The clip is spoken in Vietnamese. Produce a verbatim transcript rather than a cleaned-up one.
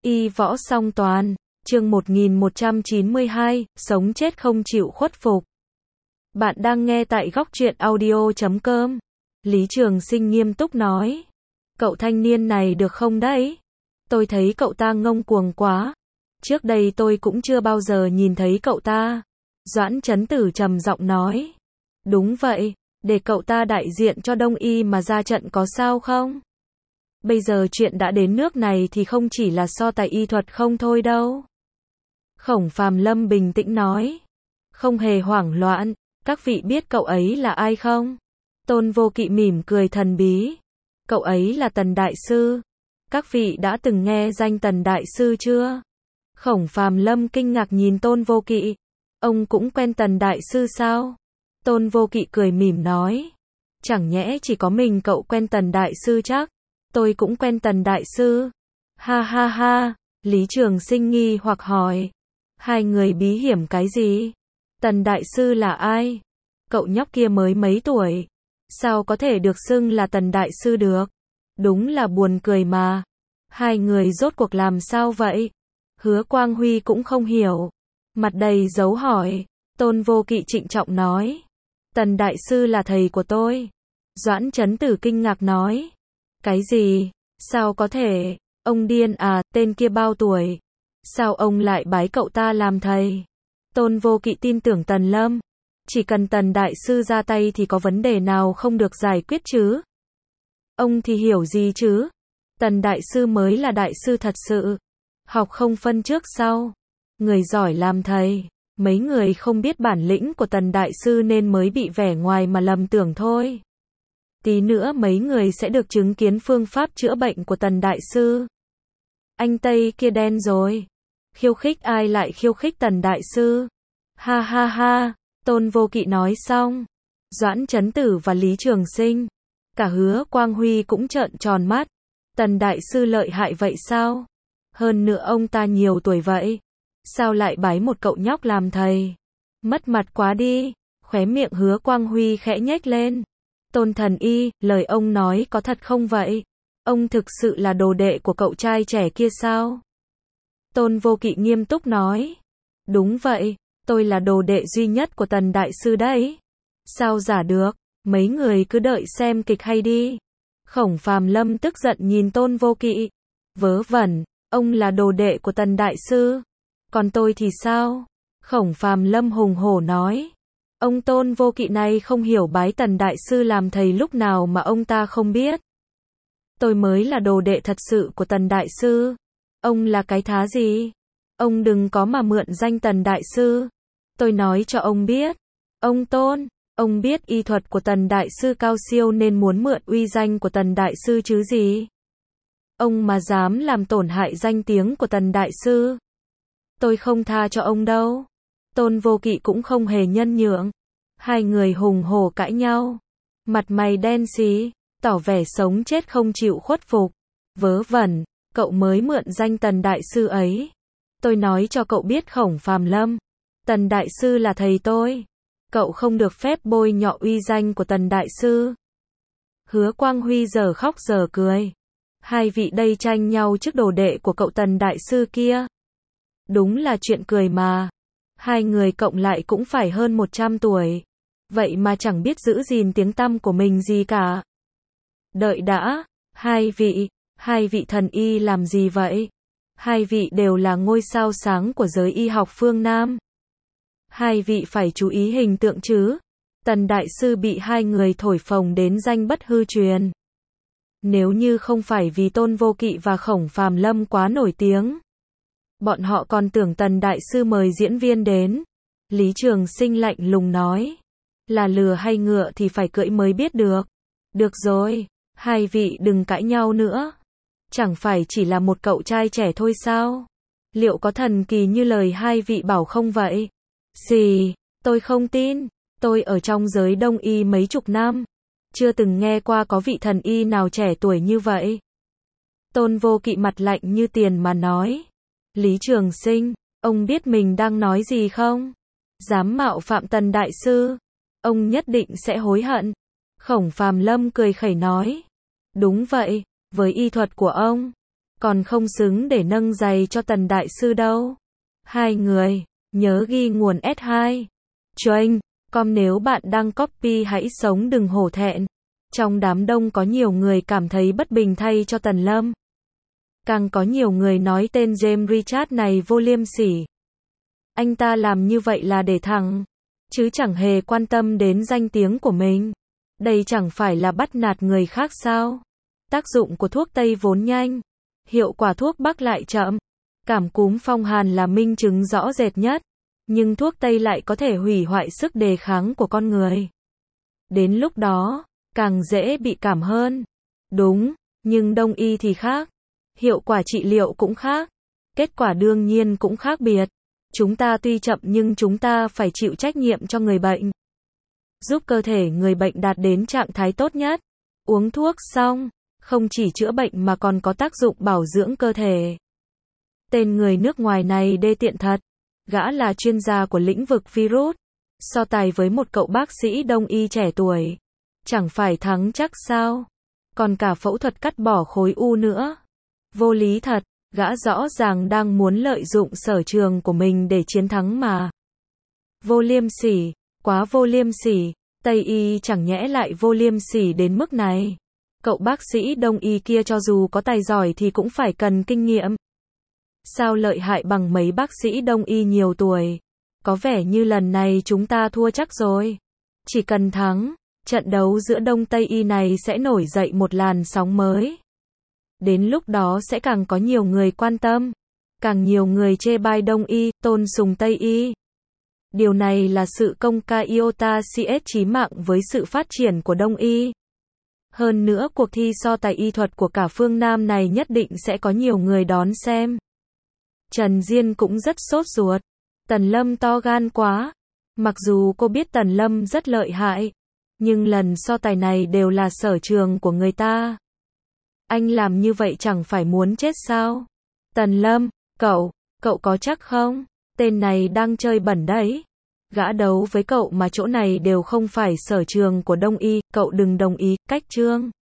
Y võ song toàn, chương một nghìn một trăm chín mươi hai, sống chết không chịu khuất phục. Bạn đang nghe tại góc truyện audio chấm com. Lý Trường Sinh nghiêm túc nói. Cậu thanh niên này được không đấy? Tôi thấy cậu ta ngông cuồng quá. Trước đây tôi cũng chưa bao giờ nhìn thấy cậu ta. Doãn Chấn Tử trầm giọng nói. Đúng vậy, để cậu ta đại diện cho Đông Y mà ra trận có sao không? Bây giờ chuyện đã đến nước này thì không chỉ là so tài y thuật không thôi đâu. Khổng Phàm Lâm bình tĩnh nói. Không hề hoảng loạn, các vị biết cậu ấy là ai không? Tôn Vô Kỵ mỉm cười thần bí. Cậu ấy là Tần Đại Sư. Các vị đã từng nghe danh Tần Đại Sư chưa? Khổng Phàm Lâm kinh ngạc nhìn Tôn Vô Kỵ. Ông cũng quen Tần Đại Sư sao? Tôn Vô Kỵ cười mỉm nói. Chẳng nhẽ chỉ có mình cậu quen Tần Đại Sư chắc? Tôi cũng quen Tần Đại Sư. Ha ha ha, Lý Trường Sinh nghi hoặc hỏi. Hai người bí hiểm cái gì? Tần Đại Sư là ai? Cậu nhóc kia mới mấy tuổi. Sao có thể được xưng là Tần Đại Sư được? Đúng là buồn cười mà. Hai người rốt cuộc làm sao vậy? Hứa Quang Huy cũng không hiểu. Mặt đầy dấu hỏi. Tôn Vô Kỵ trịnh trọng nói. Tần Đại Sư là thầy của tôi. Doãn Chấn Tử kinh ngạc nói. Cái gì? Sao có thể? Ông điên à, tên kia bao tuổi? Sao ông lại bái cậu ta làm thầy? Tôn Vô Kỵ tin tưởng Tần Lâm. Chỉ cần Tần Đại Sư ra tay thì có vấn đề nào không được giải quyết chứ? Ông thì hiểu gì chứ? Tần Đại Sư mới là Đại Sư thật sự. Học không phân trước sau. Người giỏi làm thầy. Mấy người không biết bản lĩnh của Tần Đại Sư nên mới bị vẻ ngoài mà lầm tưởng thôi. Tí nữa mấy người sẽ được chứng kiến phương pháp chữa bệnh của Tần Đại Sư. Anh Tây kia đen rồi. Khiêu khích ai lại khiêu khích Tần Đại Sư? Ha ha ha, Tôn Vô Kỵ nói xong. Doãn Chấn Tử và Lý Trường Sinh. Cả Hứa Quang Huy cũng trợn tròn mắt. Tần Đại Sư lợi hại vậy sao? Hơn nữa ông ta nhiều tuổi vậy. Sao lại bái một cậu nhóc làm thầy? Mất mặt quá đi. Khóe miệng Hứa Quang Huy khẽ nhếch lên. Tôn Thần Y, lời ông nói có thật không vậy? Ông thực sự là đồ đệ của cậu trai trẻ kia sao? Tôn Vô Kỵ nghiêm túc nói. Đúng vậy, tôi là đồ đệ duy nhất của Tần Đại Sư đấy. Sao giả được, mấy người cứ đợi xem kịch hay đi. Khổng Phàm Lâm tức giận nhìn Tôn Vô Kỵ. Vớ vẩn, ông là đồ đệ của Tần Đại Sư. Còn tôi thì sao? Khổng Phàm Lâm hùng hổ nói. Ông Tôn Vô Kỵ này không hiểu bái Tần Đại Sư làm thầy lúc nào mà ông ta không biết. Tôi mới là đồ đệ thật sự của Tần Đại Sư. Ông là cái thá gì? Ông đừng có mà mượn danh Tần Đại Sư. Tôi nói cho ông biết. Ông Tôn, ông biết y thuật của Tần Đại Sư cao siêu nên muốn mượn uy danh của Tần Đại Sư chứ gì? Ông mà dám làm tổn hại danh tiếng của Tần Đại Sư. Tôi không tha cho ông đâu. Tôn Vô Kỵ cũng không hề nhân nhượng. Hai người hùng hổ cãi nhau. Mặt mày đen xí, tỏ vẻ sống chết không chịu khuất phục. Vớ vẩn, cậu mới mượn danh Tần Đại Sư ấy. Tôi nói cho cậu biết Khổng Phàm Lâm. Tần Đại Sư là thầy tôi. Cậu không được phép bôi nhọ uy danh của Tần Đại Sư. Hứa Quang Huy giờ khóc giờ cười. Hai vị đây tranh nhau trước đồ đệ của cậu Tần Đại Sư kia. Đúng là chuyện cười mà. Hai người cộng lại cũng phải hơn một trăm tuổi. Vậy mà chẳng biết giữ gìn tiếng tăm của mình gì cả. Đợi đã, hai vị, hai vị thần y làm gì vậy? Hai vị đều là ngôi sao sáng của giới y học phương Nam. Hai vị phải chú ý hình tượng chứ. Tần Đại Sư bị hai người thổi phồng đến danh bất hư truyền. Nếu như không phải vì Tôn Vô Kỵ và Khổng Phàm Lâm quá nổi tiếng, bọn họ còn tưởng Tần Đại Sư mời diễn viên đến. Lý Trường Sinh lạnh lùng nói. Là lừa hay ngựa thì phải cưỡi mới biết được. Được rồi, hai vị đừng cãi nhau nữa. Chẳng phải chỉ là một cậu trai trẻ thôi sao? Liệu có thần kỳ như lời hai vị bảo không vậy? Gì? Tôi không tin. Tôi ở trong giới Đông Y mấy chục năm. Chưa từng nghe qua có vị thần y nào trẻ tuổi như vậy. Tôn Vô Kỵ mặt lạnh như tiền mà nói. Lý Trường Sinh, ông biết mình đang nói gì không? Dám mạo phạm Tần Đại Sư, ông nhất định sẽ hối hận. Khổng Phàm Lâm cười khẩy nói. Đúng vậy, với y thuật của ông, còn không xứng để nâng giày cho Tần Đại Sư đâu. Hai người, nhớ ghi nguồn S hai. Train, com nếu bạn đang copy hãy sống đừng hổ thẹn. Trong đám đông có nhiều người cảm thấy bất bình thay cho Tần Lâm. Càng có nhiều người nói tên James Richard này vô liêm sỉ. Anh ta làm như vậy là để thẳng, chứ chẳng hề quan tâm đến danh tiếng của mình. Đây chẳng phải là bắt nạt người khác sao? Tác dụng của thuốc Tây vốn nhanh, hiệu quả thuốc Bắc lại chậm. Cảm cúm phong hàn là minh chứng rõ rệt nhất, nhưng thuốc Tây lại có thể hủy hoại sức đề kháng của con người. Đến lúc đó, càng dễ bị cảm hơn. Đúng, nhưng Đông y thì khác. Hiệu quả trị liệu cũng khác. Kết quả đương nhiên cũng khác biệt. Chúng ta tuy chậm nhưng chúng ta phải chịu trách nhiệm cho người bệnh. Giúp cơ thể người bệnh đạt đến trạng thái tốt nhất. Uống thuốc xong, không chỉ chữa bệnh mà còn có tác dụng bảo dưỡng cơ thể. Tên người nước ngoài này đê tiện thật. Gã là chuyên gia của lĩnh vực virus. So tài với một cậu bác sĩ đông y trẻ tuổi. Chẳng phải thắng chắc sao? Còn cả phẫu thuật cắt bỏ khối u nữa. Vô lý thật, gã rõ ràng đang muốn lợi dụng sở trường của mình để chiến thắng mà. Vô liêm sỉ, quá vô liêm sỉ, Tây y chẳng nhẽ lại vô liêm sỉ đến mức này. Cậu bác sĩ đông y kia cho dù có tài giỏi thì cũng phải cần kinh nghiệm. Sao lợi hại bằng mấy bác sĩ đông y nhiều tuổi? Có vẻ như lần này chúng ta thua chắc rồi. Chỉ cần thắng, trận đấu giữa Đông Tây y này sẽ nổi dậy một làn sóng mới. Đến lúc đó sẽ càng có nhiều người quan tâm, càng nhiều người chê bai Đông y, tôn sùng Tây y. Điều này là sự công ca iota cs chí mạng với sự phát triển của Đông y. Hơn nữa cuộc thi so tài y thuật của cả phương Nam này nhất định sẽ có nhiều người đón xem. Trần Diên cũng rất sốt ruột. Tần Lâm to gan quá. Mặc dù cô biết Tần Lâm rất lợi hại, nhưng lần so tài này đều là sở trường của người ta. Anh làm như vậy chẳng phải muốn chết sao? Tần Lâm, cậu, cậu có chắc không? Tên này đang chơi bẩn đấy. Gã đấu với cậu mà chỗ này đều không phải sở trường của Đông y, cậu đừng đồng ý, cách chương.